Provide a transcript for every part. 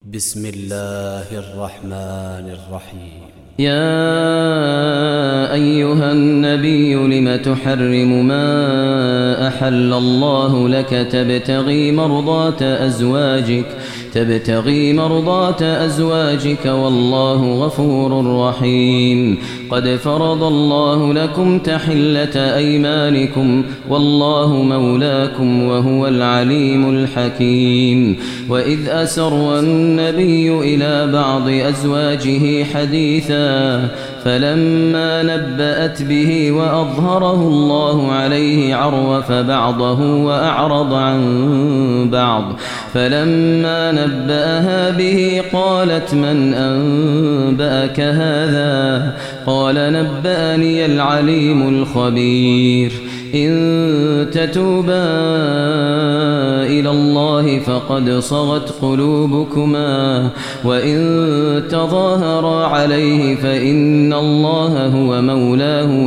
بسم الله الرحمن الرحيم. يا أيها النبي لم تحرم ما أحل الله لك تبتغي مرضات أزواجك والله غفور رحيم. قد فرض الله لكم تحلة أيمانكم والله مولاكم وهو العليم الحكيم. وإذ أسر النبي إلى بعض أزواجه حديثا فلما نبأت به وأظهره الله عليه عرف بعضه وأعرض عن بعض. فلما نبأها به قالت من أنبأك هذا؟ قال نبأني العليم الخبير. إن تتوبا إلى الله فقد صغت قلوبكما وإن تظاهرا عليه فإن الله هو مولاه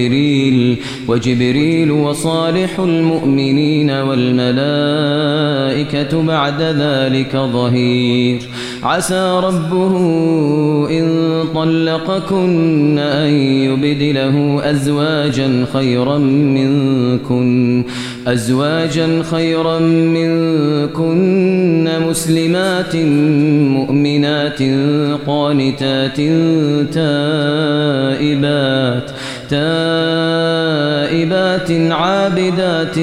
وجبريل وصالح المؤمنين والملائكة بعد ذلك ظهير. عسى ربه إن طلقكن أن يبدله أزواجا خيرا منكن مسلمات مؤمنات قانتات تائبات عابدات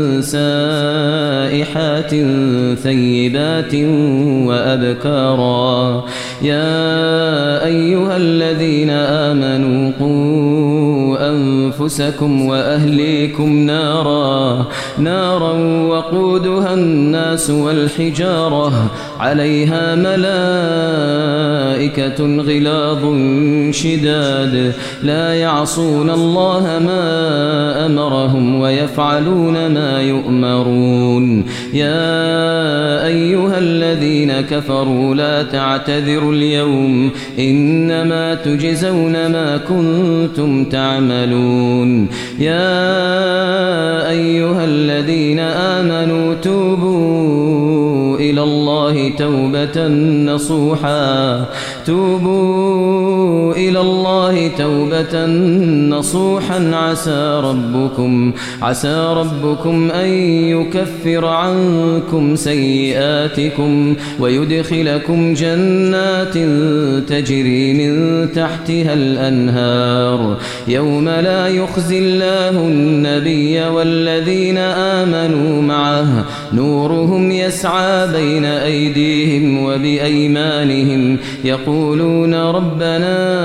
سائحات ثيبات وأبكارا. يا أيها الذين آمنوا قوا أنفسكم وأهليكم نارا وقودها الناس والحجارة عليها ملائكة غلاظ شداد لا يعصون الله ما أمرهم ويفعلون ما يؤمرون. يا أيها الذين كفروا لا تعتذروا اليوم إنما تجزون ما كنتم تعملون. يا أيها الذين آمنوا توبوا إلى الله توبة نصوحا عسى ربكم أن يكفر عنكم سيئاتكم ويدخلكم جنات تجري من تحتها الأنهار يوم لا يخزي الله النبي والذين آمنوا معه نورهم يسعى بين أيديهم وبأيمانهم يقولون ربنا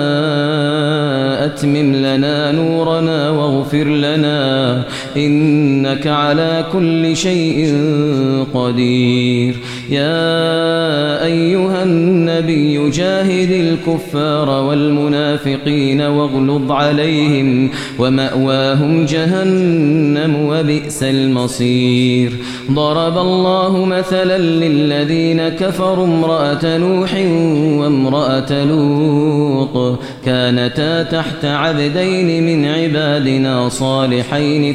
أتمم لنا نورنا واغفر لنا إنك على كل شيء قدير. يا أيها النبي جاهد الكفار والمنافقين واغلظ عليهم ومأواهم جهنم وبئس المصير. ضرب الله مثلا للذين كفروا امرأة نوح وامرأة لوط كانتا تحت عبدين من عبادنا صالحين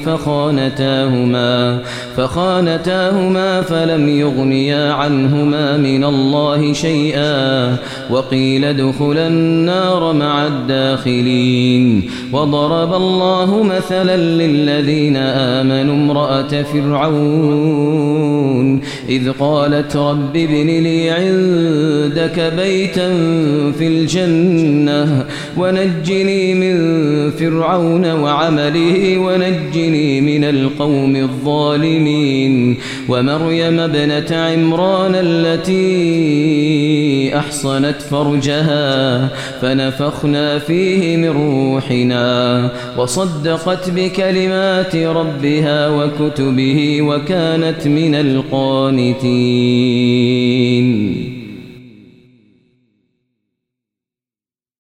فخانتاهما فلم يغنيا عنهما من الله شيئا وقيل ادخلا النار مع الداخلين. وضرب الله مثلا للذين آمنوا امرأة فرعون إذ قالت رب ابن لي عندك بيتا في الجنة ونجني من فرعون وعمله ونجني من القوم الظالمين. ومريم ابنة عمران التي أحصنت فرجها فنفخنا فيه من روحنا وصدقت بكلمات ربها وكتبه وكانت من القانتين.